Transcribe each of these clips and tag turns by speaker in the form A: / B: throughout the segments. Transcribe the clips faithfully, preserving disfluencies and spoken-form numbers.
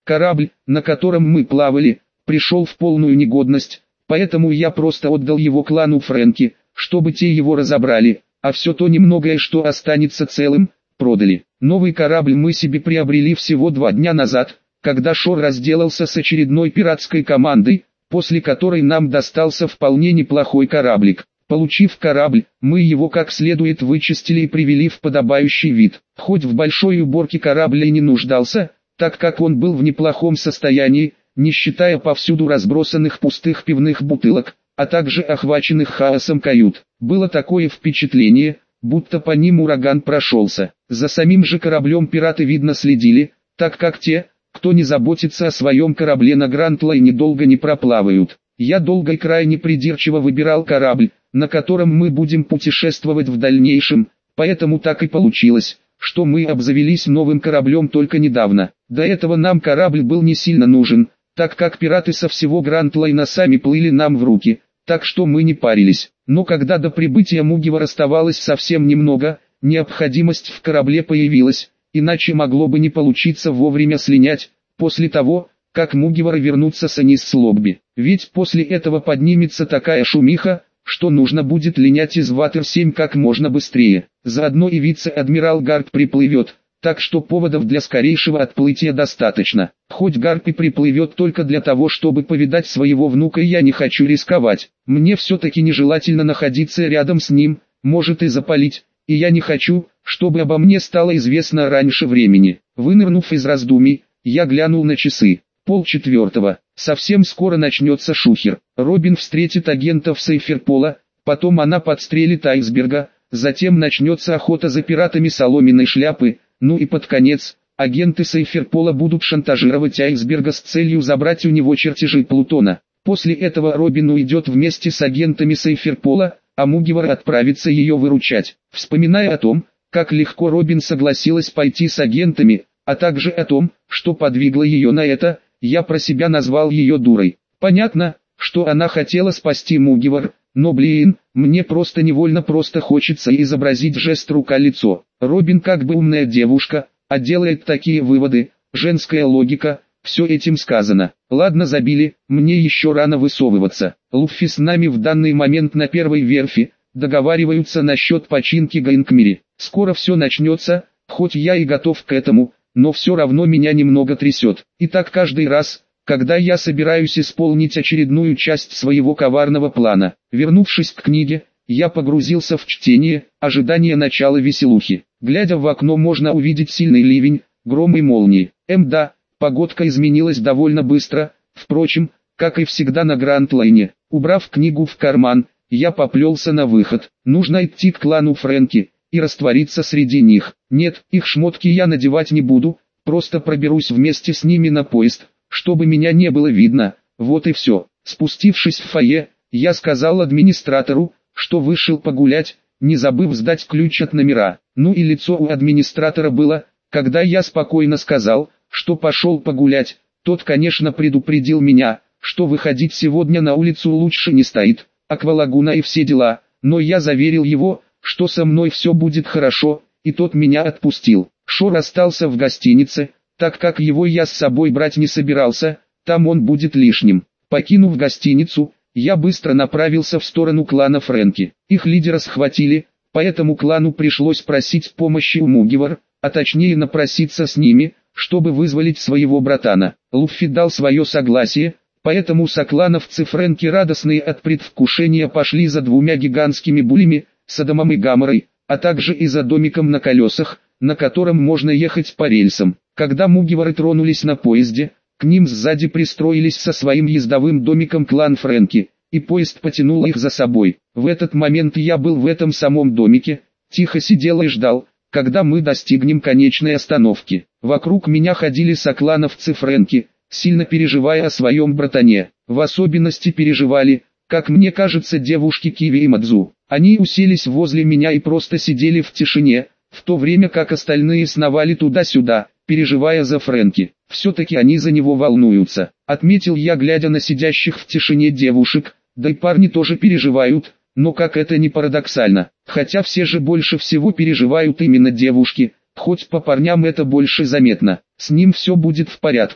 A: Корабль, на котором мы плавали, пришел в полную негодность, поэтому я просто отдал его клану Фрэнки, чтобы те его разобрали, а все то немногое, что останется целым, продали. Новый корабль мы себе приобрели всего два дня назад, когда Шор разделался с очередной пиратской командой, после которой нам достался вполне неплохой кораблик. Получив корабль, мы его как следует вычистили и привели в подобающий вид. Хоть в большой уборке корабль и не нуждался, так как он был в неплохом состоянии, не считая повсюду разбросанных пустых пивных бутылок, а также охваченных хаосом кают. Было такое впечатление, будто по ним ураган прошелся. За самим же кораблем пираты видно следили, так как те, кто не заботится о своем корабле на Гранд-Лайне, долго не проплавают. Я долго и крайне придирчиво выбирал корабль, на котором мы будем путешествовать в дальнейшем, поэтому так и получилось, что мы обзавелись новым кораблем только недавно. До этого нам корабль был не сильно нужен, так как пираты со всего Гранд-Лайна сами плыли нам в руки, так что мы не парились. Но когда до прибытия Мугивар оставалось совсем немного, необходимость в корабле появилась, иначе могло бы не получиться вовремя слинять, после того, как Мугивары вернутся с Анис с Лобби. Ведь после этого поднимется такая шумиха, что нужно будет линять из Ватер семь как можно быстрее. Заодно и вице-адмирал Гарп приплывет, так что поводов для скорейшего отплытия достаточно. Хоть Гарп и приплывет только для того, чтобы повидать своего внука, я не хочу рисковать. Мне все-таки нежелательно находиться рядом с ним, может и запалить, и я не хочу, чтобы обо мне стало известно раньше времени. Вынырнув из раздумий, я глянул на часы. Полчетвертого. Совсем скоро начнется шухер. Робин встретит агентов Сейферпола, потом она подстрелит Айсберга, затем начнется охота за пиратами Соломенной Шляпы, ну и под конец, агенты Сейферпола будут шантажировать Айсберга с целью забрать у него чертежи Плутона. После этого Робин уйдет вместе с агентами Сейферпола, а Мугивар отправится ее выручать. Вспоминая о том, как легко Робин согласилась пойти с агентами, а также о том, что подвигло ее на это, я про себя назвал ее дурой. Понятно, что она хотела спасти Мугивар, но блин, мне просто невольно просто хочется изобразить жест рука-лицо. Робин как бы умная девушка, а делает такие выводы, женская логика, все этим сказано. Ладно, забили, мне еще рано высовываться. Луффи с нами в данный момент на первой верфи, договариваются насчет починки Гаинкмири. Скоро все начнется, хоть я и готов к этому, но все равно меня немного трясет. И так каждый раз, когда я собираюсь исполнить очередную часть своего коварного плана. Вернувшись к книге, я погрузился в чтение, ожидание начала веселухи. Глядя в окно, можно увидеть сильный ливень, гром и молнии. Эм да, погодка изменилась довольно быстро, впрочем, как и всегда на Гранд-Лайне. Убрав книгу в карман, я поплелся на выход. Нужно идти к клану Фрэнки и раствориться среди них. Нет, их шмотки я надевать не буду, просто проберусь вместе с ними на поезд, чтобы меня не было видно, вот и все. Спустившись в фойе, я сказал администратору, что вышел погулять, не забыв сдать ключ от номера. Ну и лицо у администратора было, когда я спокойно сказал, что пошел погулять. Тот, конечно, предупредил меня, что выходить сегодня на улицу лучше не стоит, аквалагуна и все дела, но я заверил его, что со мной все будет хорошо, и тот меня отпустил. Шор остался в гостинице, так как его я с собой брать не собирался, там он будет лишним. Покинув гостиницу, я быстро направился в сторону клана Фрэнки. Их лидера схватили, поэтому клану пришлось просить помощи у Мугивар, а точнее напроситься с ними, чтобы вызволить своего братана. Луффи дал свое согласие, поэтому соклановцы Фрэнки, радостные от предвкушения, пошли за двумя гигантскими булями, Содомом и Гаморой, а также и за домиком на колесах, на котором можно ехать по рельсам. Когда Мугивары тронулись на поезде, к ним сзади пристроились со своим ездовым домиком клан Фрэнки, и поезд потянул их за собой. В этот момент я был в этом самом домике, тихо сидел и ждал, когда мы достигнем конечной остановки. Вокруг меня ходили соклановцы Фрэнки, сильно переживая о своем братане. В особенности переживали, как мне кажется, девушки Киви и Мадзу. Они уселись возле меня и просто сидели в тишине, в то время как остальные сновали туда-сюда, переживая за Фрэнки. Все-таки они за него волнуются, отметил я, глядя на сидящих в тишине девушек, да и парни тоже переживают, но как это ни парадоксально, хотя все же больше всего переживают именно девушки, хоть по парням это больше заметно. С ним все будет в порядке.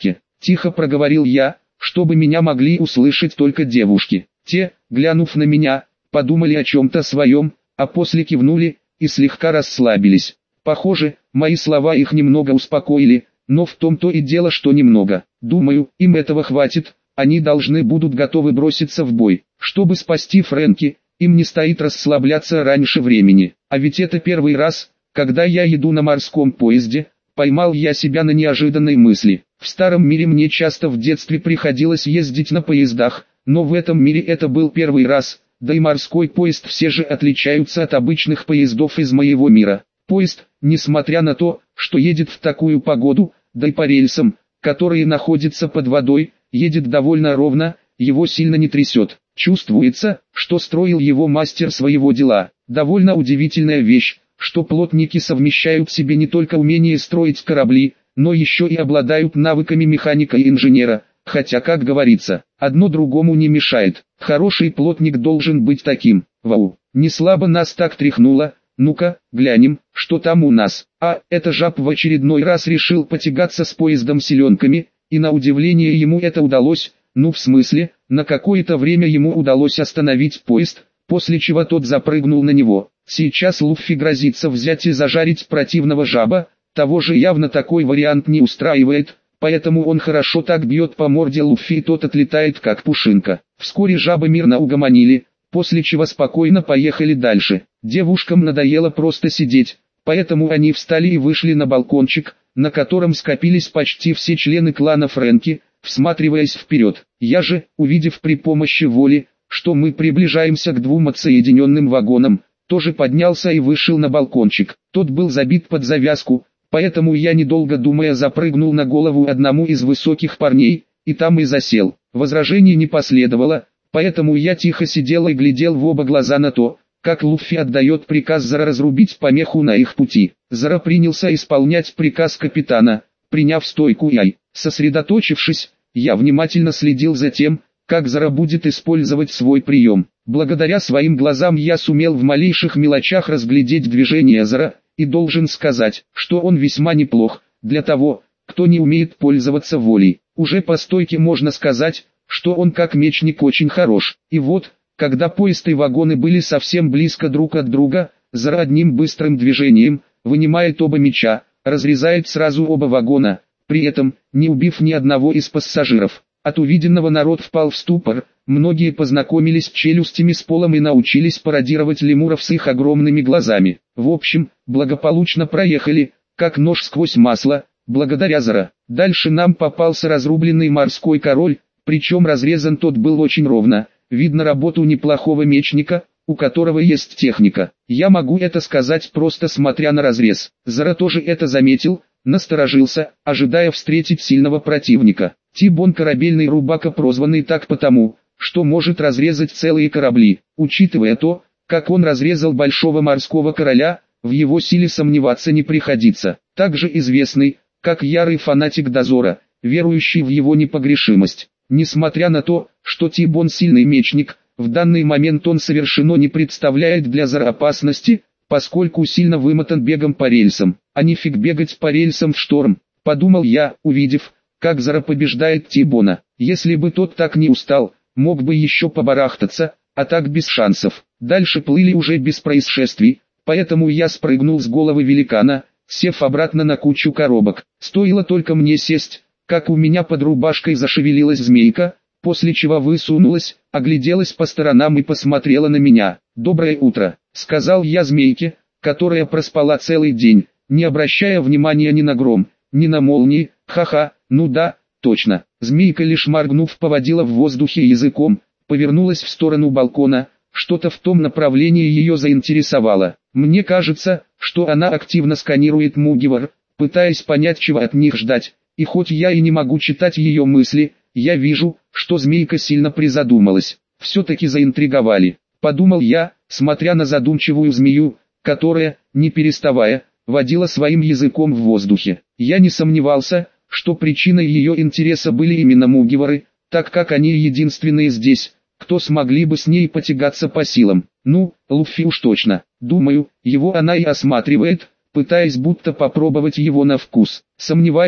A: тихо проговорил я, чтобы меня могли услышать только девушки. Те, глянув на меня, подумали о чем-то своем, а после кивнули и слегка расслабились. Похоже, мои слова их немного успокоили, но в том-то и дело, что немного. Думаю, им этого хватит, они должны будут готовы броситься в бой. Чтобы спасти Фрэнки, им не стоит расслабляться раньше времени. А ведь это первый раз, когда я еду на морском поезде, поймал я себя на неожиданной мысли. В старом мире мне часто в детстве приходилось ездить на поездах, но в этом мире это был первый раз, да и морской поезд все же отличаются от обычных поездов из моего мира. Поезд, несмотря на то, что едет в такую погоду, да и по рельсам, которые находятся под водой, едет довольно ровно, его сильно не трясет. Чувствуется, что строил его мастер своего дела. Довольно удивительная вещь, что плотники совмещают в себе не только умение строить корабли, но еще и обладают навыками механика и инженера, хотя, как говорится, одно другому не мешает. Хороший плотник должен быть таким. Вау, не слабо нас так тряхнуло. Ну-ка, глянем, что там у нас. А, это жаб в очередной раз решил потягаться с поездом селенками, и на удивление ему это удалось. Ну в смысле, на какое-то время ему удалось остановить поезд, после чего тот запрыгнул на него. Сейчас Луффи грозится взять и зажарить противного жаба, того же явно такой вариант не устраивает, поэтому он хорошо так бьет по морде Луффи, и тот отлетает как пушинка. Вскоре жабы мирно угомонили, после чего спокойно поехали дальше. Девушкам надоело просто сидеть, поэтому они встали и вышли на балкончик, на котором скопились почти все члены клана Фрэнки, всматриваясь вперед. Я же, увидев при помощи воли, что мы приближаемся к двум отсоединенным вагонам, тоже поднялся и вышел на балкончик. Тот был забит под завязку, поэтому я, недолго думая, запрыгнул на голову одному из высоких парней, и там и засел. Возражений не последовало, поэтому я тихо сидел и глядел в оба глаза на то, как Луффи отдает приказ Зоро разрубить помеху на их пути. Зоро принялся исполнять приказ капитана, приняв стойку Яй. Сосредоточившись, я внимательно следил за тем, как Зоро будет использовать свой прием. Благодаря своим глазам я сумел в малейших мелочах разглядеть движение Зоро, и должен сказать, что он весьма неплох, для того, кто не умеет пользоваться волей. Уже по стойке можно сказать, что он как мечник очень хорош. И вот, когда поезд и вагоны были совсем близко друг от друга, Зоро одним быстрым движением вынимает оба меча, разрезает сразу оба вагона, при этом не убив ни одного из пассажиров. От увиденного народ впал в ступор, многие познакомились челюстями с полом и научились пародировать лемуров с их огромными глазами. В общем, благополучно проехали, как нож сквозь масло, благодаря Зоро. Дальше нам попался разрубленный морской король, причем разрезан тот был очень ровно, видно работу неплохого мечника, у которого есть техника. Я могу это сказать просто смотря на разрез. Зоро тоже это заметил, насторожился, ожидая встретить сильного противника. Ти-Бон корабельный рубака, прозванный так потому, что может разрезать целые корабли. Учитывая то, как он разрезал большого морского короля, в его силе сомневаться не приходится. Также известный, как ярый фанатик дозора, верующий в его непогрешимость. Несмотря на то, что Ти-Бон сильный мечник, в данный момент он совершенно не представляет для Зоро опасности, поскольку сильно вымотан бегом по рельсам. А нифиг бегать по рельсам в шторм, подумал я, увидев, как Зоро побеждает Ти-Бона. Если бы тот так не устал, мог бы еще побарахтаться, а так без шансов. Дальше плыли уже без происшествий, поэтому я спрыгнул с головы великана, сев обратно на кучу коробок. Стоило только мне сесть, как у меня под рубашкой зашевелилась змейка, после чего высунулась, огляделась по сторонам и посмотрела на меня. «Доброе утро», — сказал я змейке, которая проспала целый день, не обращая внимания ни на гром, ни на молнии. Ха-ха, ну да, точно. Змейка, лишь моргнув, поводила в воздухе языком, повернулась в сторону балкона, что-то в том направлении ее заинтересовало. Мне кажется, что она активно сканирует Мугивар, пытаясь понять, чего от них ждать, и хоть я и не могу читать ее мысли, я вижу, что змейка сильно призадумалась. Все-таки заинтриговали, подумал я, смотря на задумчивую змею, которая, не переставая, водила своим языком в воздухе. Я не сомневался, что причиной ее интереса были именно Мугивары, так как они единственные здесь, кто смогли бы с ней потягаться по силам. Ну, Луффи уж точно. Думаю, его она и осматривает, пытаясь будто попробовать его на вкус. Сомневаюсь,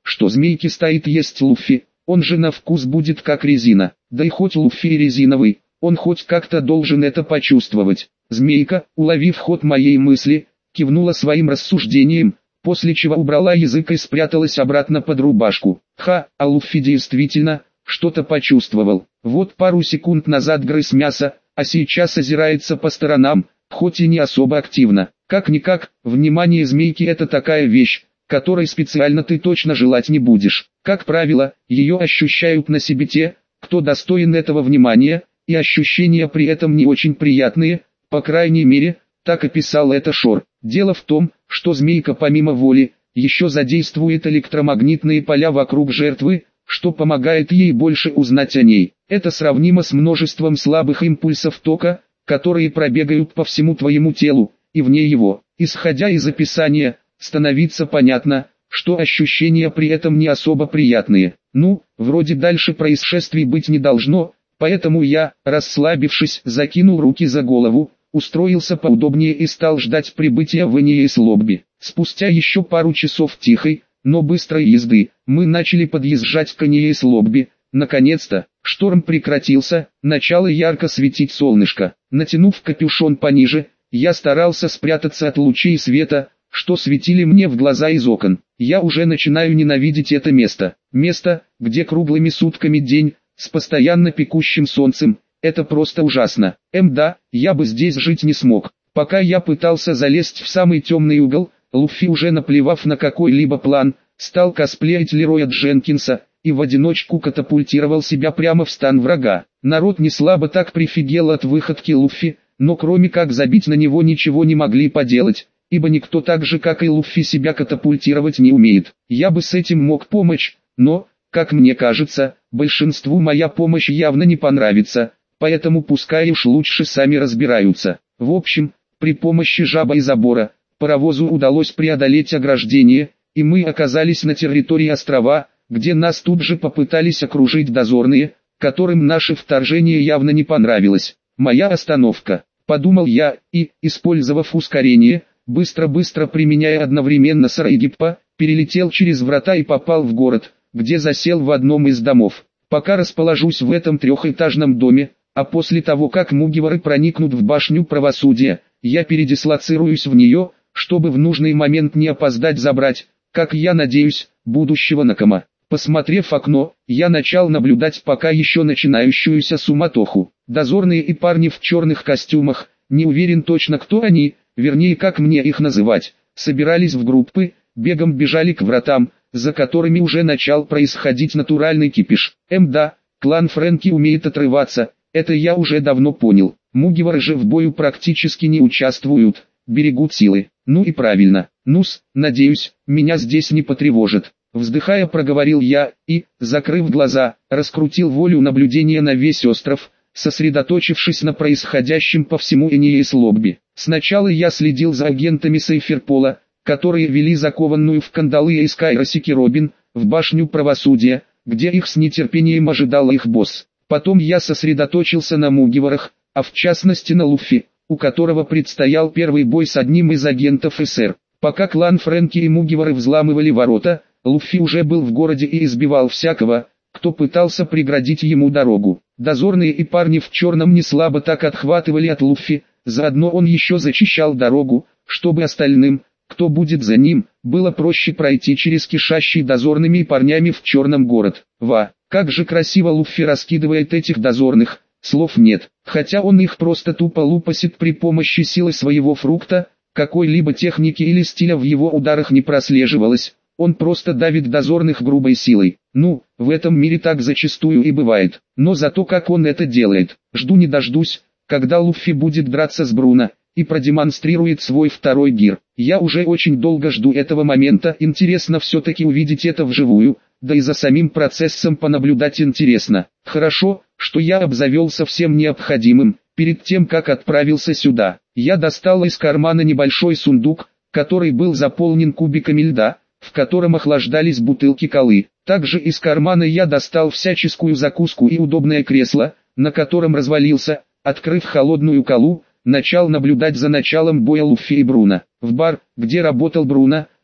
A: что змейке стоит есть Луффи, он же на вкус будет как резина. Да и хоть Луффи и резиновый, он хоть как-то должен это почувствовать. Змейка, уловив ход моей мысли, кивнула своим рассуждением, после чего убрала язык и спряталась обратно под рубашку. Ха, а Луффи действительно что-то почувствовал. Вот пару секунд назад грыз мясо, а сейчас озирается по сторонам, хоть и не особо активно. Как-никак, внимание змейки — это такая вещь, которой специально ты точно желать не будешь. Как правило, ее ощущают на себе те, кто достоин этого внимания, и ощущения при этом не очень приятные, по крайней мере, так описал это Шор. Дело в том, что змейка помимо воли, еще задействует электромагнитные поля вокруг жертвы, что помогает ей больше узнать о ней. Это сравнимо с множеством слабых импульсов тока, которые пробегают по всему твоему телу, и вне его. Исходя из описания, становится понятно, что ощущения при этом не особо приятные. Ну, вроде дальше происшествий быть не должно, поэтому я, расслабившись, закинул руки за голову, устроился поудобнее и стал ждать прибытия в Энеис-Лобби. Спустя еще пару часов тихой, но быстрой езды, мы начали подъезжать к Энеис-Лобби. Наконец-то, шторм прекратился, начало ярко светить солнышко. Натянув капюшон пониже, я старался спрятаться от лучей света, что светили мне в глаза из окон. Я уже начинаю ненавидеть это место. Место, где круглыми сутками день, с постоянно пекущим солнцем. Это просто ужасно. Эм да, я бы здесь жить не смог. Пока я пытался залезть в самый темный угол, Луффи, уже наплевав на какой-либо план, стал косплеить Лероя Дженкинса и в одиночку катапультировал себя прямо в стан врага. Народ не слабо так прифигел от выходки Луффи, но кроме как забить на него ничего не могли поделать, ибо никто так же как и Луффи себя катапультировать не умеет. Я бы с этим мог помочь, но, как мне кажется, большинству моя помощь явно не понравится, поэтому пускай уж лучше сами разбираются. В общем, при помощи жаба и забора, паровозу удалось преодолеть ограждение, и мы оказались на территории острова, где нас тут же попытались окружить дозорные, которым наше вторжение явно не понравилось. Моя остановка, подумал я, и, использовав ускорение, быстро-быстро применяя одновременно Сарайгиппа, перелетел через врата и попал в город, где засел в одном из домов. Пока расположусь в этом трехэтажном доме, а после того как Мугивары проникнут в башню правосудия, я передислоцируюсь в нее, чтобы в нужный момент не опоздать забрать, как я надеюсь, будущего Накама. Посмотрев в окно, я начал наблюдать пока еще начинающуюся суматоху. Дозорные и парни в черных костюмах, не уверен точно кто они, вернее как мне их называть, собирались в группы, бегом бежали к вратам, за которыми уже начал происходить натуральный кипиш. Эм да, клан Фрэнки умеет отрываться, это я уже давно понял. Мугивары же в бою практически не участвуют, берегут силы. Ну и правильно, ну-с, надеюсь, меня здесь не потревожит. Вздыхая, проговорил я, и, закрыв глаза, раскрутил волю наблюдения на весь остров, сосредоточившись на происходящем по всему Энеис-Лобби. Сначала я следил за агентами Сейферпола, которые вели закованную в кандалы Эйскайросики Робин, в башню правосудия, где их с нетерпением ожидал их босс. Потом я сосредоточился на Мугиварах, а в частности на Луффи, у которого предстоял первый бой с одним из агентов эс эр. Пока клан Фрэнки и Мугивары взламывали ворота, Луффи уже был в городе и избивал всякого, кто пытался преградить ему дорогу. Дозорные и парни в черном не слабо так отхватывали от Луффи, заодно он еще зачищал дорогу, чтобы остальным, кто будет за ним, было проще пройти через кишащий дозорными и парнями в черном город. Ва, как же красиво Луффи раскидывает этих дозорных, слов нет, хотя он их просто тупо лупасит при помощи силы своего фрукта, какой-либо техники или стиля в его ударах не прослеживалось. Он просто давит дозорных грубой силой. Ну, в этом мире так зачастую и бывает. Но зато как он это делает. Жду не дождусь, когда Луффи будет драться с Бруно, и продемонстрирует свой второй гир. Я уже очень долго жду этого момента. Интересно все-таки увидеть это вживую, да и за самим процессом понаблюдать интересно. Хорошо, что я обзавелся всем необходимым. Перед тем как отправился сюда, я достал из кармана небольшой сундук, который был заполнен кубиками льда, в котором охлаждались бутылки колы. Также из кармана я достал всяческую закуску и удобное кресло, на котором развалился, открыв холодную колу, начал наблюдать за началом боя Луффи и Бруно. В бар, где работал Бруно,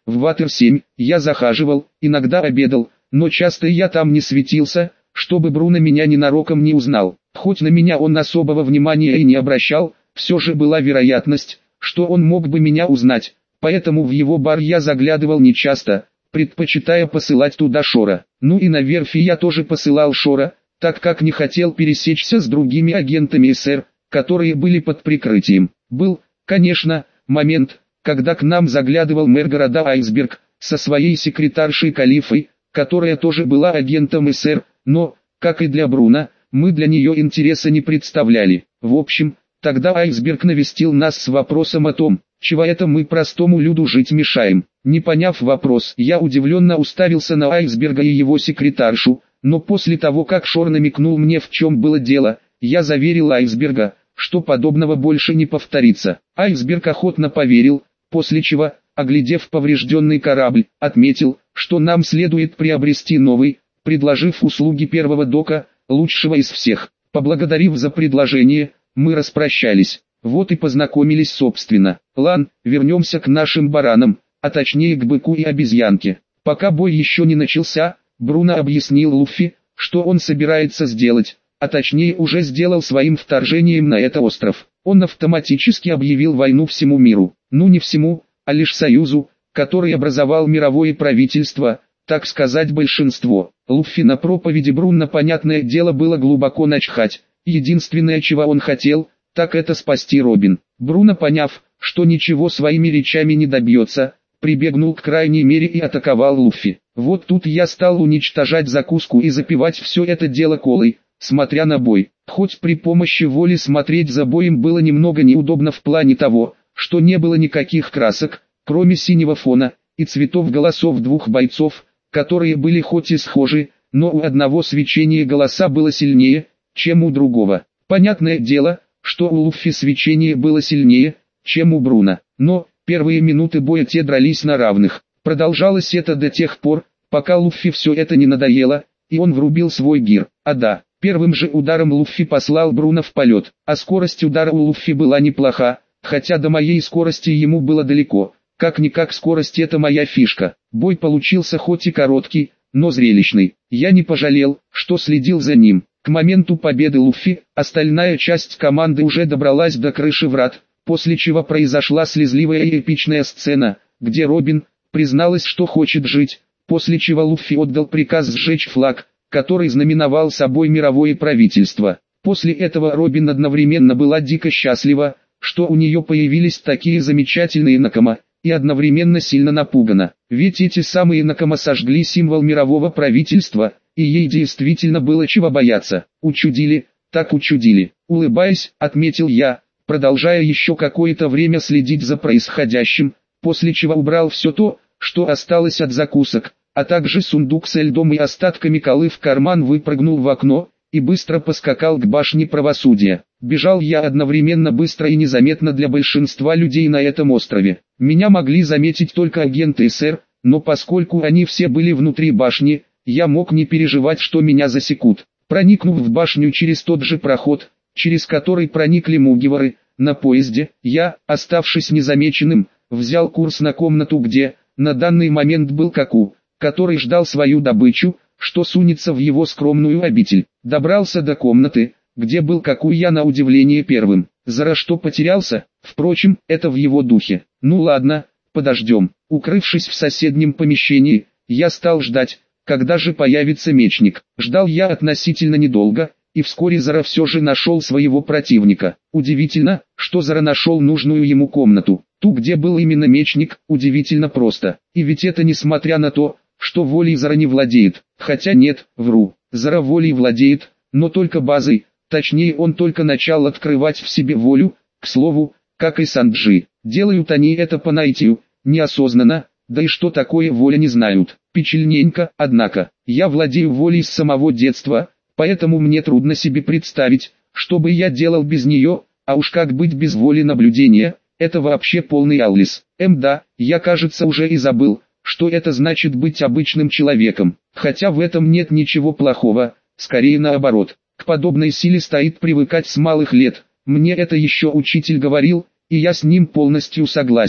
A: В Ватер семь я захаживал, иногда обедал, но часто я там не светился, чтобы Бруно меня ненароком не узнал. Хоть на меня он особого внимания и не обращал, все же была вероятность, что он мог бы меня узнать, поэтому в его бар я заглядывал нечасто, предпочитая посылать туда Шора. Ну и на верфи я тоже посылал Шора, так как не хотел пересечься с другими агентами СССР, которые были под прикрытием. Был, конечно, момент, когда к нам заглядывал мэр города Айсберг, со своей секретаршей Калифой, которая тоже была агентом СССР, но, как и для Бруно, мы для нее интереса не представляли. В общем, тогда Айсберг навестил нас с вопросом о том, чего это мы простому люду жить мешаем. Не поняв вопрос, я удивленно уставился на Айсберга и его секретаршу, но после того как Шор намекнул мне в чем было дело, я заверил Айсберга, что подобного больше не повторится. Айсберг охотно поверил, после чего, оглядев поврежденный корабль, отметил, что нам следует приобрести новый, предложив услуги первого дока, лучшего из всех. Поблагодарив за предложение, мы распрощались. Вот и познакомились собственно. Лан, вернемся к нашим баранам, а точнее к быку и обезьянке. Пока бой еще не начался, Бруно объяснил Луффи, что он собирается сделать, а точнее уже сделал своим вторжением на этот остров. Он автоматически объявил войну всему миру. Ну не всему, а лишь союзу, который образовал мировое правительство, так сказать большинство. Луффи на проповеди Бруно, понятное дело, было глубоко начхать. Единственное, чего он хотел, так это спасти Робин. Бруно, поняв, что ничего своими речами не добьется, прибегнул к крайней мере и атаковал Луффи. Вот тут я стал уничтожать закуску и запивать все это дело колой, смотря на бой. Хоть при помощи воли смотреть за боем было немного неудобно в плане того, что не было никаких красок, кроме синего фона, и цветов голосов двух бойцов, которые были хоть и схожи, но у одного свечение голоса было сильнее, чем у другого. Понятное дело, что у Луффи свечение было сильнее, чем у Бруно, но первые минуты боя те дрались на равных. Продолжалось это до тех пор, пока Луффи все это не надоело, и он врубил свой гир. А да, первым же ударом Луффи послал Бруно в полет, а скорость удара у Луффи была неплоха, хотя до моей скорости ему было далеко. Как-никак скорость — это моя фишка. Бой получился хоть и короткий, но зрелищный. Я не пожалел, что следил за ним. К моменту победы Луффи, остальная часть команды уже добралась до крыши врат, после чего произошла слезливая и эпичная сцена, где Робин призналась, что хочет жить, после чего Луффи отдал приказ сжечь флаг, который знаменовал собой мировое правительство. После этого Робин одновременно была дико счастлива, что у нее появились такие замечательные накома, и одновременно сильно напугана. Ведь эти самые накома сожгли символ мирового правительства, и ей действительно было чего бояться. Учудили, так учудили. Улыбаясь, отметил я, продолжая еще какое-то время следить за происходящим, после чего убрал все то, что осталось от закусок, а также сундук со льдом и остатками колы в карман, выпрыгнул в окно и быстро поскакал к башне правосудия. Бежал я одновременно быстро и незаметно для большинства людей на этом острове. Меня могли заметить только агенты СССР, но поскольку они все были внутри башни, я мог не переживать, что меня засекут. Проникнув в башню через тот же проход, через который проникли мугивары, на поезде, я, оставшись незамеченным, взял курс на комнату, где, на данный момент был Каку, который ждал свою добычу, что сунется в его скромную обитель. Добрался до комнаты, где был Каку, я на удивление первым. Зара что потерялся, впрочем, это в его духе. Ну ладно, подождем. Укрывшись в соседнем помещении, я стал ждать, когда же появится мечник. Ждал я относительно недолго, и вскоре Зара все же нашел своего противника. Удивительно, что Зара нашел нужную ему комнату. Ту, где был именно мечник, удивительно просто. И ведь это несмотря на то, что волей Зара не владеет. Хотя нет, вру, Зара волей владеет, но только базой, точнее он только начал открывать в себе волю, к слову, как и Санджи. Делают они это по наитию, неосознанно, да и что такое воля не знают. Печальненько, однако, я владею волей с самого детства, поэтому мне трудно себе представить, что бы я делал без нее, а уж как быть без воли наблюдения, это вообще полный аулис. Эм да, я кажется уже и забыл, что это значит быть обычным человеком, хотя в этом нет ничего плохого, скорее наоборот. К подобной силе стоит привыкать с малых лет, мне это еще учитель говорил, и я с ним полностью согласен.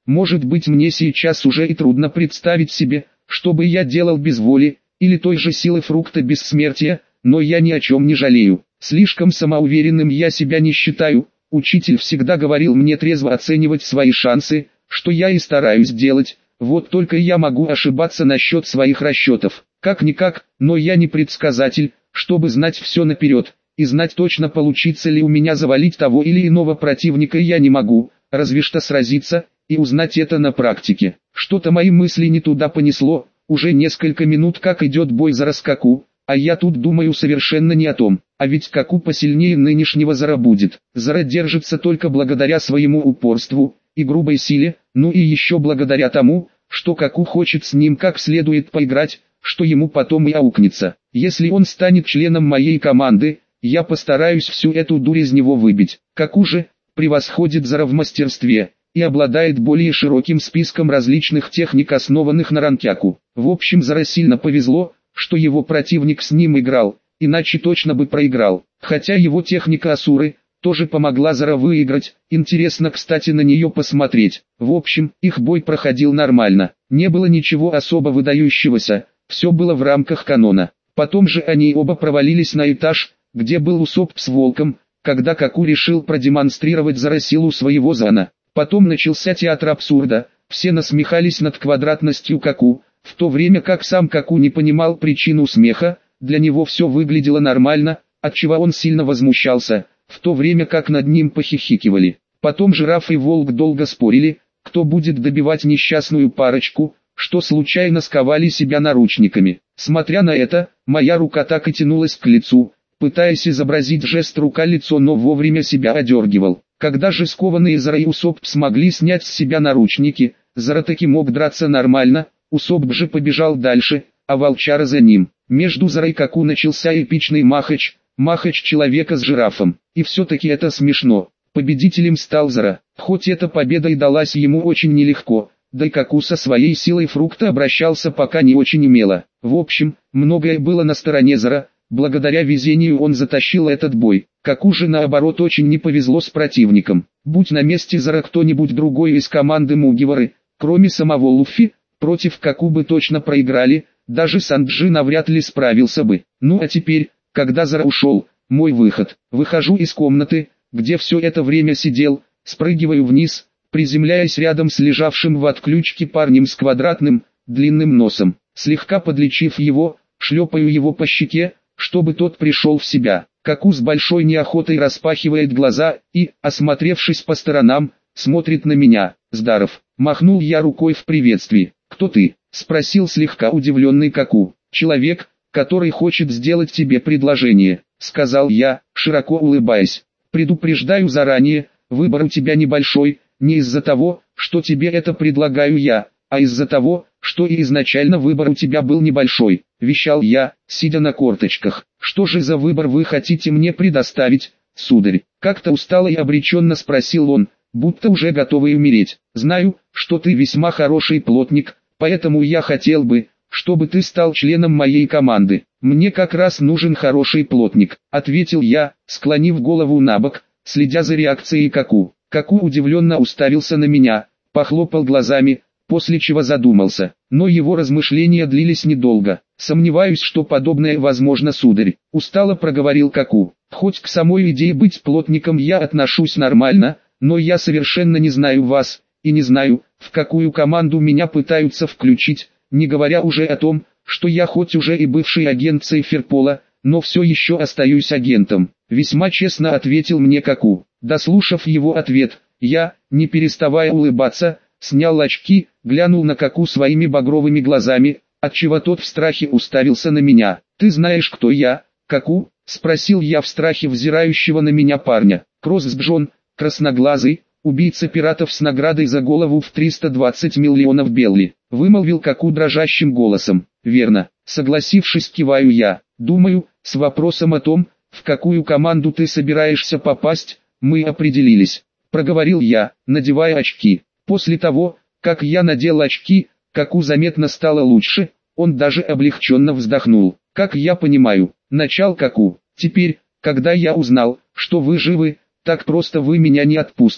A: Может быть, мне сейчас уже и трудно представить себе, что бы я делал без воли, или той же силы фрукта бессмертия, но я ни о чем не жалею. Слишком самоуверенным я себя не считаю. Учитель всегда говорил мне трезво оценивать свои шансы, что я и стараюсь делать. Вот только я могу ошибаться насчет своих расчетов. Как-никак, но я не предсказатель, чтобы знать все наперед, и знать точно, получится ли у меня завалить того или иного противника, я не могу, разве что сразиться, и узнать это на практике. Что-то мои мысли не туда понесло, уже несколько минут как идет бой за Раскаку, а я тут думаю совершенно не о том, а ведь Каку посильнее нынешнего Зара будет. Зара держится только благодаря своему упорству и грубой силе, ну и еще благодаря тому, что Каку хочет с ним как следует поиграть, что ему потом и аукнется. Если он станет членом моей команды, я постараюсь всю эту дурь из него выбить. Каку же превосходит Зара в мастерстве и обладает более широким списком различных техник, основанных на ранкяку. В общем, Зара сильно повезло, что его противник с ним играл, иначе точно бы проиграл. Хотя его техника Асуры тоже помогла Зара выиграть, интересно, кстати, на нее посмотреть. В общем, их бой проходил нормально, не было ничего особо выдающегося, все было в рамках канона. Потом же они оба провалились на этаж, где был Усоп с Волком, когда Каку решил продемонстрировать Зара силу своего Зана. Потом начался театр абсурда, все насмехались над квадратностью Каку, в то время как сам Каку не понимал причину смеха, для него все выглядело нормально, отчего он сильно возмущался, в то время как над ним похихикивали. Потом Жираф и Волк долго спорили, кто будет добивать несчастную парочку, что случайно сковали себя наручниками. Смотря на это, моя рука так и тянулась к лицу, пытаясь изобразить жест рука-лицо, но вовремя себя одергивал. Когда же скованные Зара и Усоп смогли снять с себя наручники, Зара таки мог драться нормально, Усоп же побежал дальше, а Волчара за ним. Между Зара и Каку начался эпичный махач, махач человека с жирафом. И все-таки это смешно. Победителем стал Зара, хоть эта победа и далась ему очень нелегко, да и Каку со своей силой фрукта обращался пока не очень умело. В общем, многое было на стороне Зара. Благодаря везению он затащил этот бой. Каку же наоборот очень не повезло с противником. Будь на месте Зара кто-нибудь другой из команды Мугивары, кроме самого Луффи, против Каку бы точно проиграли, даже Санджи навряд ли справился бы. Ну а теперь, когда Зара ушел, мой выход. Выхожу из комнаты, где все это время сидел, спрыгиваю вниз, приземляясь рядом с лежавшим в отключке парнем с квадратным, длинным носом. Слегка подлечив его, шлепаю его по щеке, чтобы тот пришел в себя. Каку с большой неохотой распахивает глаза и, осмотревшись по сторонам, смотрит на меня. «Здаров», махнул я рукой в приветствии. «Кто ты?» — спросил слегка удивленный Каку. «Человек, который хочет сделать тебе предложение», — сказал я, широко улыбаясь. «Предупреждаю заранее, выбор у тебя небольшой, не из-за того, что тебе это предлагаю я, а из-за того, что и изначально выбор у тебя был небольшой», — вещал я, сидя на корточках. «Что же за выбор вы хотите мне предоставить, сударь?» Как-то устало и обреченно спросил он, будто уже готовый умереть. «Знаю, что ты весьма хороший плотник, поэтому я хотел бы, чтобы ты стал членом моей команды». «Мне как раз нужен хороший плотник», — ответил я, склонив голову набок, следя за реакцией Каку. Каку удивленно уставился на меня, похлопал глазами, после чего задумался, но его размышления длились недолго. «Сомневаюсь, что подобное возможно, сударь», — устало проговорил Каку. «Хоть к самой идее быть плотником я отношусь нормально, но я совершенно не знаю вас, и не знаю, в какую команду меня пытаются включить, не говоря уже о том, что я хоть уже и бывший агент Циферпола, но все еще остаюсь агентом», — весьма честно ответил мне Каку. Дослушав его ответ, я, не переставая улыбаться, снял очки, глянул на Каку своими багровыми глазами, отчего тот в страхе уставился на меня. «Ты знаешь, кто я, Каку?» — спросил я в страхе взирающего на меня парня. «Кросс-Джон, красноглазый, убийца пиратов с наградой за голову в триста двадцать миллионов белли», — вымолвил Каку дрожащим голосом. «Верно», — согласившись, киваю я. «Думаю, с вопросом о том, в какую команду ты собираешься попасть, мы определились», — проговорил я, надевая очки. После того, как я надел очки, Каку заметно стало лучше, он даже облегченно вздохнул. «Как я понимаю, начал Каку, теперь, когда я узнал, что вы живы, так просто вы меня не отпустите».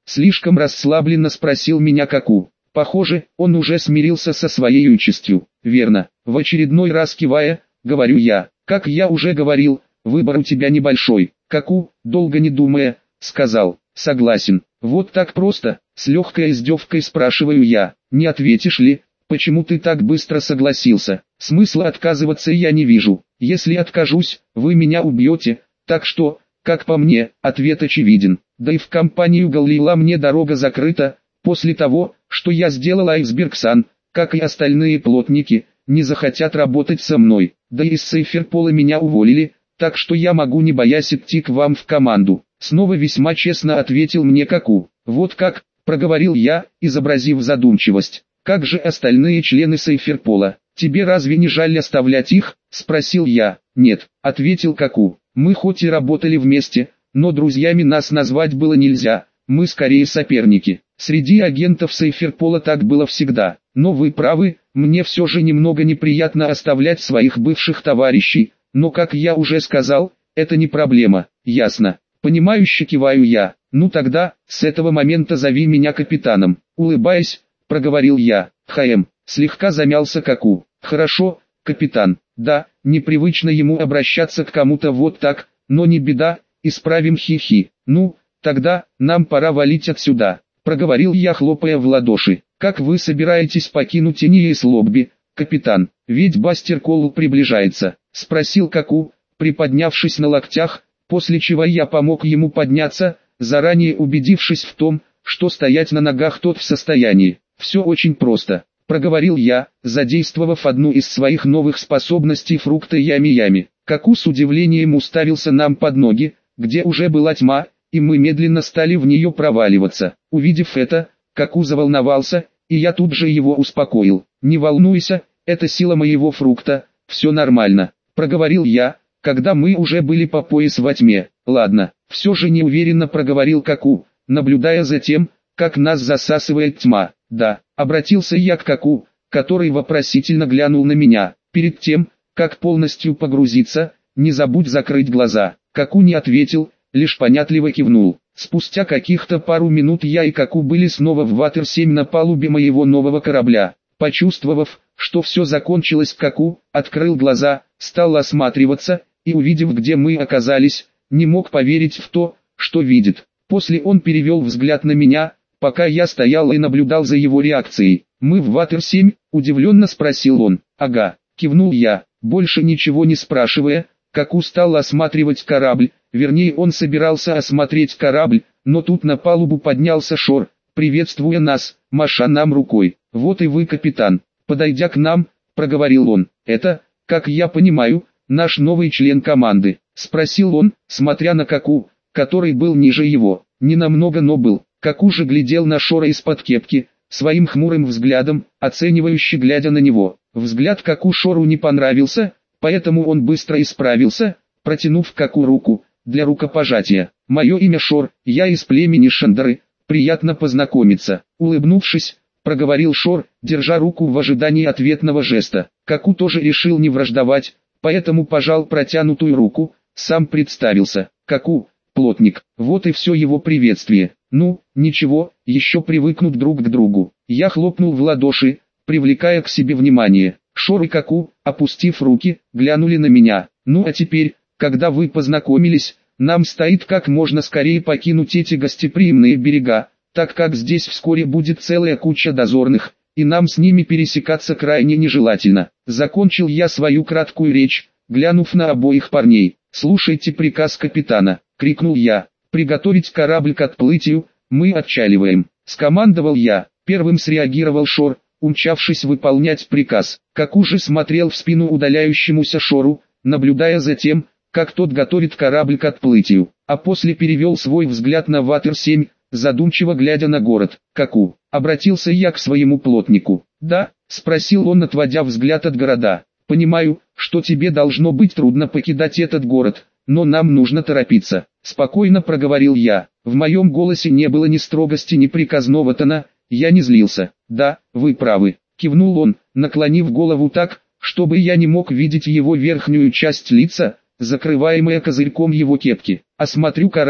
A: Слишком расслабленно спросил меня Каку. Похоже, он уже смирился со своей участью. Верно. В очередной раз кивая, говорю я. Как я уже говорил, выбор у тебя небольшой. Каку, долго не думая, сказал. Согласен. Вот так просто, с легкой издевкой спрашиваю я. Не ответишь ли, почему ты так быстро согласился? Смысла отказываться я не вижу. Если откажусь, вы меня убьете. Так что, как по мне, ответ очевиден. Да и в компанию Галлила мне дорога закрыта. После того, что я сделал, Айсберг-сан, как и остальные плотники, не захотят работать со мной. Да и из Сейферпола меня уволили, так что я могу не боясь идти к вам в команду. Снова весьма честно ответил мне Каку. Вот как, проговорил я, изобразив задумчивость. Как же остальные члены Сейферпола? Тебе разве не жаль оставлять их? Спросил я. Нет, ответил Каку. Мы хоть и работали вместе, но друзьями нас назвать было нельзя. Мы скорее соперники. Среди агентов Сейферпола так было всегда. Но вы правы, мне все же немного неприятно оставлять своих бывших товарищей. Но как я уже сказал, это не проблема. Ясно. Понимающе киваю я. Ну тогда, с этого момента зови меня капитаном. Улыбаясь, проговорил я. Хм, слегка замялся Каку. Хорошо, капитан. Да, непривычно ему обращаться к кому-то вот так, но не беда, исправим хи-хи. Ну, тогда, нам пора валить отсюда. Проговорил я, хлопая в ладоши. Как вы собираетесь покинуть Эниес Лобби, капитан? Ведь Бастер Колл приближается. Спросил Каку, приподнявшись на локтях, после чего я помог ему подняться, заранее убедившись в том, что стоять на ногах тот в состоянии. Все очень просто, проговорил я, задействовав одну из своих новых способностей фрукта Ями-Ями. Каку с удивлением уставился нам под ноги, где уже была тьма, и мы медленно стали в нее проваливаться. Увидев это, Каку заволновался, и я тут же его успокоил. Не волнуйся, это сила моего фрукта, все нормально, проговорил я, когда мы уже были по пояс во тьме. Ладно, все же неуверенно проговорил Каку, наблюдая за тем, как нас засасывает тьма. Да, обратился я к Каку, который вопросительно глянул на меня. Перед тем, как полностью погрузиться, не забудь закрыть глаза. Каку не ответил, лишь понятливо кивнул. Спустя каких-то пару минут я и Каку были снова в Ватер семь на палубе моего нового корабля. Почувствовав, что все закончилось, Каку открыл глаза, стал осматриваться, и увидев, где мы оказались, не мог поверить в то, что видит. После он перевел взгляд на меня, пока я стоял и наблюдал за его реакцией. «Мы в Ватер семь?» – удивленно спросил он. «Ага», – кивнул я, больше ничего не спрашивая. Каку стал осматривать корабль, вернее он собирался осмотреть корабль, но тут на палубу поднялся Шор, приветствуя нас, маша нам рукой. «Вот и вы, капитан». Подойдя к нам, проговорил он. «Это, как я понимаю, наш новый член команды?» – спросил он, смотря на Каку, который был ниже его. Не намного, но был. Каку же глядел на Шора из-под кепки, своим хмурым взглядом, оценивающе глядя на него. Взгляд Каку Шору не понравился, поэтому он быстро исправился, протянув Каку руку, для рукопожатия. «Мое имя Шор, я из племени Шандары, приятно познакомиться». Улыбнувшись, проговорил Шор, держа руку в ожидании ответного жеста. Каку тоже решил не враждовать, поэтому пожал протянутую руку, сам представился. Каку, плотник, вот и все его приветствие. Ну, ничего, еще привыкнут друг к другу. Я хлопнул в ладоши, привлекая к себе внимание. Шор и Каку, опустив руки, глянули на меня. «Ну а теперь, когда вы познакомились, нам стоит как можно скорее покинуть эти гостеприимные берега, так как здесь вскоре будет целая куча дозорных, и нам с ними пересекаться крайне нежелательно». Закончил я свою краткую речь, глянув на обоих парней. «Слушайте приказ капитана», — крикнул я. «Приготовить корабль к отплытию, мы отчаливаем», — скомандовал я. Первым среагировал Шор, умчавшись выполнять приказ. Каку же смотрел в спину удаляющемуся Шору, наблюдая за тем, как тот готовит корабль к отплытию, а после перевел свой взгляд на Ватер семь, задумчиво глядя на город. «Каку?» — обратился я к своему плотнику. «Да?» — спросил он, отводя взгляд от города. «Понимаю, что тебе должно быть трудно покидать этот город, но нам нужно торопиться», — спокойно проговорил я. В моем голосе не было ни строгости, ни приказного тона, я не злился. «Да, вы правы», — кивнул он, наклонив голову так, чтобы я не мог видеть его верхнюю часть лица, закрываемая козырьком его кепки. «Осмотрю корабль,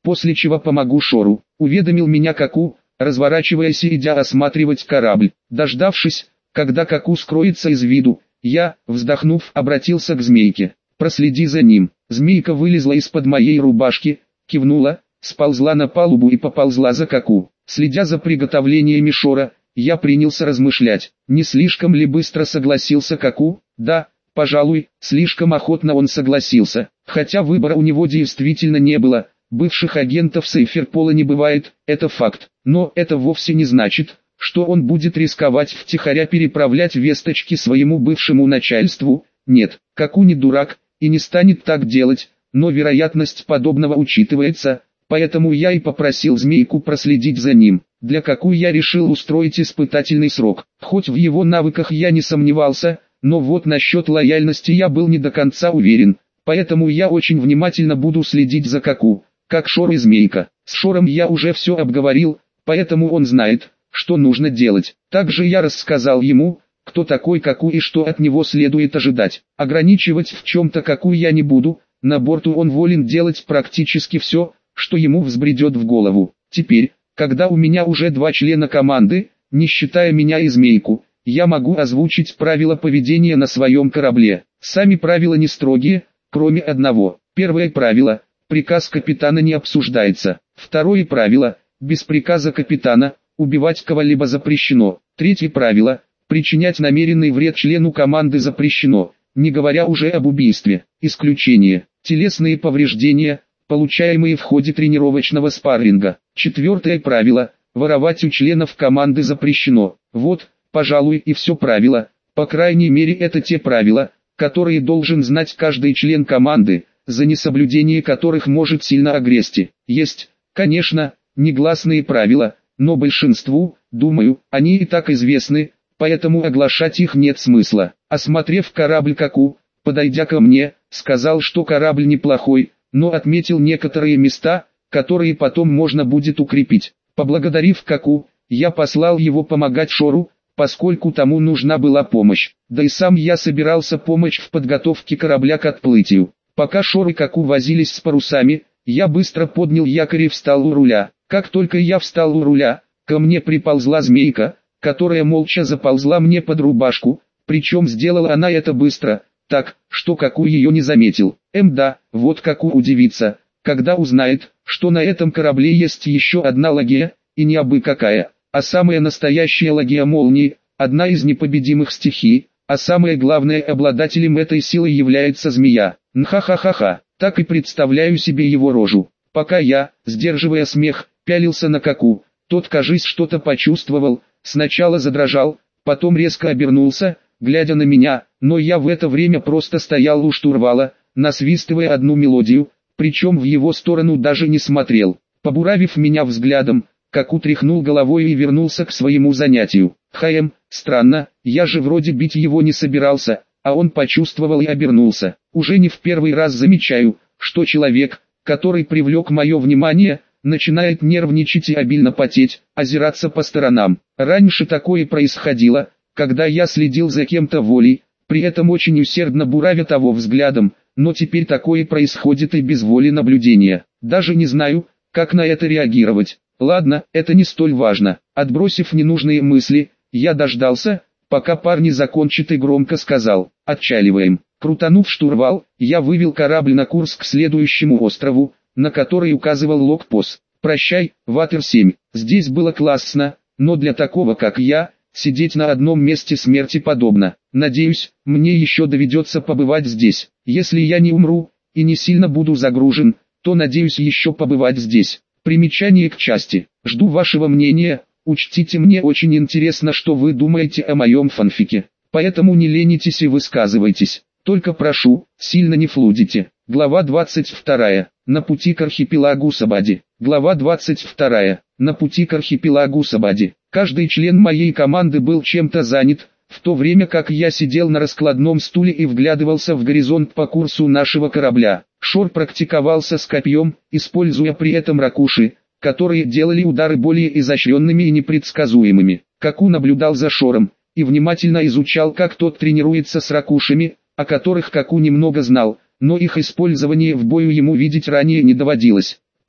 A: после чего помогу Шору», — уведомил меня Каку, разворачиваясь и идя осматривать корабль. Дождавшись, когда Каку скроется из виду, я, вздохнув, обратился к змейке. «Проследи за ним». Змейка вылезла из-под моей рубашки, кивнула, сползла на палубу и поползла за Каку. Следя за приготовлениями Шора, я принялся размышлять, не слишком ли быстро согласился Каку. Да, пожалуй, слишком охотно он согласился, хотя выбора у него действительно не было. Бывших агентов Сейферпола не бывает, это факт, но это вовсе не значит, что он будет рисковать втихаря переправлять весточки своему бывшему начальству. Нет, Каку не дурак и не станет так делать, но вероятность подобного учитывается, поэтому я и попросил змейку проследить за ним. Для Каку я решил устроить испытательный срок, хоть в его навыках я не сомневался, но вот насчет лояльности я был не до конца уверен, поэтому я очень внимательно буду следить за Каку, как Шор и змейка. С Шором я уже все обговорил, поэтому он знает, что нужно делать. Также я рассказал ему, кто такой Каку и что от него следует ожидать. Ограничивать в чем-то Каку я не буду, на борту он волен делать практически все, что ему взбредет в голову. Теперь, когда у меня уже два члена команды, не считая меня и змейку, я могу озвучить правила поведения на своем корабле. Сами правила не строгие, кроме одного. Первое правило – приказ капитана не обсуждается. Второе правило – без приказа капитана убивать кого-либо запрещено. Третье правило – причинять намеренный вред члену команды запрещено, не говоря уже об убийстве. Исключение – телесные повреждения, получаемые в ходе тренировочного спарринга. Четвертое правило – воровать у членов команды запрещено. Вот, пожалуй, и все правила. По крайней мере, это те правила, которые должен знать каждый член команды, за несоблюдение которых может сильно огрести. Есть, конечно, негласные правила, но большинству, думаю, они и так известны, поэтому оглашать их нет смысла. Осмотрев корабль Каку, подойдя ко мне, сказал, что корабль неплохой, но отметил некоторые места, которые потом можно будет укрепить. Поблагодарив Каку, я послал его помогать Шору, поскольку тому нужна была помощь. Да и сам я собирался помочь в подготовке корабля к отплытию. Пока Шор и Каку возились с парусами, я быстро поднял якорь и встал у руля. Как только я встал у руля, ко мне приползла змейка, которая молча заползла мне под рубашку, причем сделала она это быстро, так, что Каку ее не заметил. Эм да, вот Каку удивится, когда узнает, что на этом корабле есть еще одна лагия, и не абы какая, а самая настоящая лагия молнии, одна из непобедимых стихий, а самое главное, обладателем этой силы является змея. Нха-ха-ха-ха, так и представляю себе его рожу. Пока я, сдерживая смех, пялился на Каку, тот, кажись, что-то почувствовал, сначала задрожал, потом резко обернулся, глядя на меня, но я в это время просто стоял у штурвала, насвистывая одну мелодию, причем в его сторону даже не смотрел. Побуравив меня взглядом, Каку тряхнул головой и вернулся к своему занятию. Хаем, странно, я же вроде бить его не собирался, а он почувствовал и обернулся. Уже не в первый раз замечаю, что человек, который привлек мое внимание, начинает нервничать и обильно потеть, озираться по сторонам. Раньше такое происходило, когда я следил за кем-то волей, при этом очень усердно буравя того взглядом, но теперь такое происходит и без воли наблюдения. Даже не знаю, как на это реагировать. Ладно, это не столь важно. Отбросив ненужные мысли, я дождался, пока парни закончат и громко сказал: «Отчаливаем». Крутанув штурвал, я вывел корабль на курс к следующему острову, на который указывал логпос. «Прощай, Ватер семь». Здесь было классно, но для такого как я, сидеть на одном месте смерти подобно. Надеюсь, мне еще доведется побывать здесь. Если я не умру, и не сильно буду загружен, то надеюсь еще побывать здесь. Примечание к части. Жду вашего мнения, учтите, мне очень интересно, что вы думаете о моем фанфике. Поэтому не ленитесь и высказывайтесь. Только прошу, сильно не флудите. Глава двадцать вторая. На пути к архипелагу Сабади. Глава двадцать вторая. На пути к архипелагу Сабади. Каждый член моей команды был чем-то занят, в то время как я сидел на раскладном стуле и вглядывался в горизонт по курсу нашего корабля. Шор практиковался с копьем, используя при этом ракуши, которые делали удары более изощренными и непредсказуемыми. Каку наблюдал за Шором и внимательно изучал, как тот тренируется с ракушами, о которых Каку немного знал, но их использование в бою ему видеть ранее не доводилось.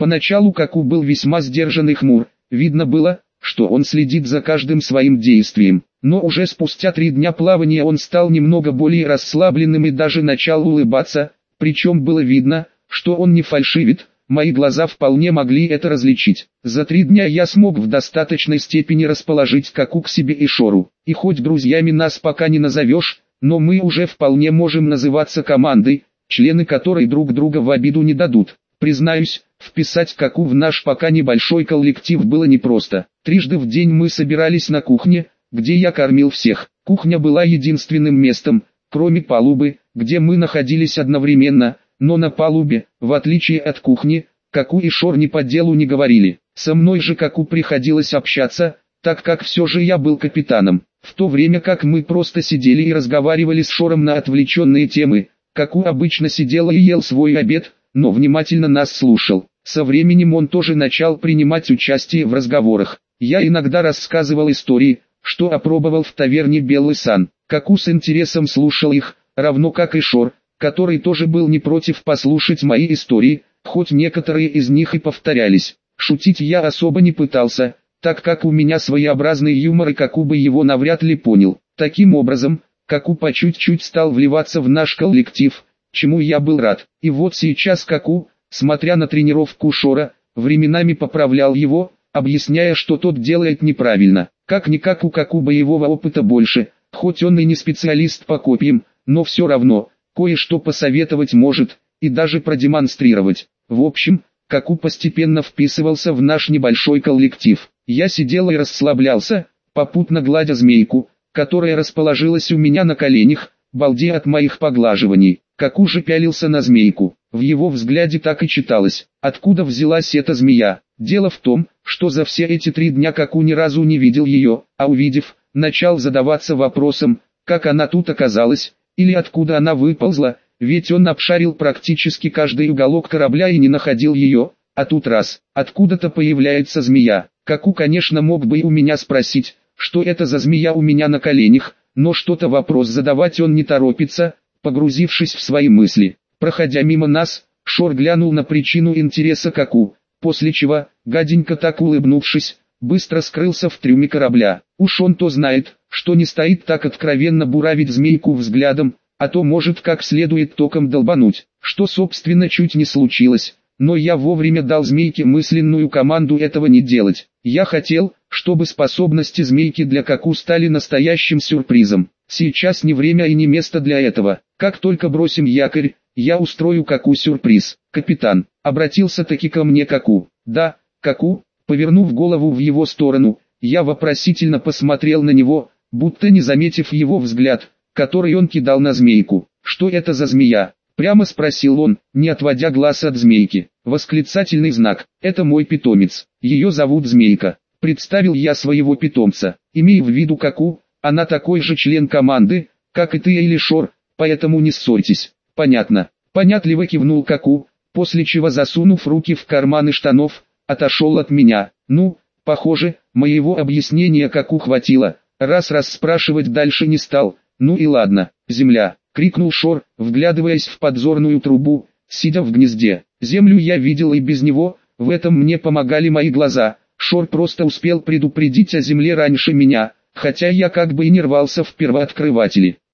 A: Поначалу Каку был весьма сдержан и хмур, видно было, что он следит за каждым своим действием. Но уже спустя три дня плавания он стал немного более расслабленным и даже начал улыбаться, причем было видно, что он не фальшивит, мои глаза вполне могли это различить. За три дня я смог в достаточной степени расположить Каку к себе и Шору. И хоть друзьями нас пока не назовешь, но мы уже вполне можем называться командой, члены которой друг друга в обиду не дадут. Признаюсь, вписать Каку в наш пока небольшой коллектив было непросто. Трижды в день мы собирались на кухне, где я кормил всех. Кухня была единственным местом, кроме палубы, где мы находились одновременно, но на палубе, в отличие от кухни, Каку и Шор ни по делу не говорили. Со мной же Каку приходилось общаться, так как все же я был капитаном. В то время как мы просто сидели и разговаривали с Шором на отвлеченные темы, Каку обычно сидел и ел свой обед, но внимательно нас слушал. Со временем он тоже начал принимать участие в разговорах. Я иногда рассказывал истории, что опробовал в таверне Белый Сан. Каку с интересом слушал их, равно как и Шор, который тоже был не против послушать мои истории, хоть некоторые из них и повторялись. Шутить я особо не пытался, так как у меня своеобразный юмор и Каку бы его навряд ли понял. Таким образом, Каку по чуть-чуть стал вливаться в наш коллектив, чему я был рад. И вот сейчас Каку, смотря на тренировку Шора, временами поправлял его, объясняя, что тот делает неправильно. Как-никак у Каку боевого опыта больше, хоть он и не специалист по копьям, но все равно, кое-что посоветовать может, и даже продемонстрировать. В общем, Каку постепенно вписывался в наш небольшой коллектив. Я сидел и расслаблялся, попутно гладя змейку, которая расположилась у меня на коленях, балдея от моих поглаживаний. Каку же пялился на змейку. В его взгляде так и читалось, откуда взялась эта змея. Дело в том, что за все эти три дня Каку ни разу не видел ее, а увидев, начал задаваться вопросом, как она тут оказалась, или откуда она выползла, ведь он обшарил практически каждый уголок корабля и не находил ее, а тут раз, откуда-то появляется змея. Каку, конечно, мог бы и у меня спросить, что это за змея у меня на коленях, но что-то вопрос задавать он не торопится, погрузившись в свои мысли. Проходя мимо нас, Шор глянул на причину интереса Каку, после чего, гаденько так улыбнувшись, быстро скрылся в трюме корабля. Уж он-то знает, что не стоит так откровенно буравить змейку взглядом, а то может как следует током долбануть, что собственно чуть не случилось, но я вовремя дал змейке мысленную команду этого не делать. Я хотел, чтобы способности змейки для Каку стали настоящим сюрпризом. Сейчас не время и не место для этого. Как только бросим якорь, я устрою Каку сюрприз. Капитан, обратился таки ко мне Каку. Да, Каку, повернув голову в его сторону, я вопросительно посмотрел на него, будто не заметив его взгляд, который он кидал на змейку. Что это за змея? Прямо спросил он, не отводя глаз от змейки. Восклицательный знак. Это мой питомец. Ее зовут Змейка. Представил я своего питомца. Имея в виду Каку, она такой же член команды, как и ты или Шор, поэтому не ссорьтесь. Понятно. Понятливо кивнул Каку, после чего, засунув руки в карманы штанов, отошел от меня. Ну, похоже, моего объяснения Каку хватило, раз расспрашивать дальше не стал. Ну и ладно. Земля, крикнул Шор, вглядываясь в подзорную трубу, сидя в гнезде. Землю я видел и без него, в этом мне помогали мои глаза. Шор просто успел предупредить о земле раньше меня, хотя я как бы и не рвался в первооткрыватели.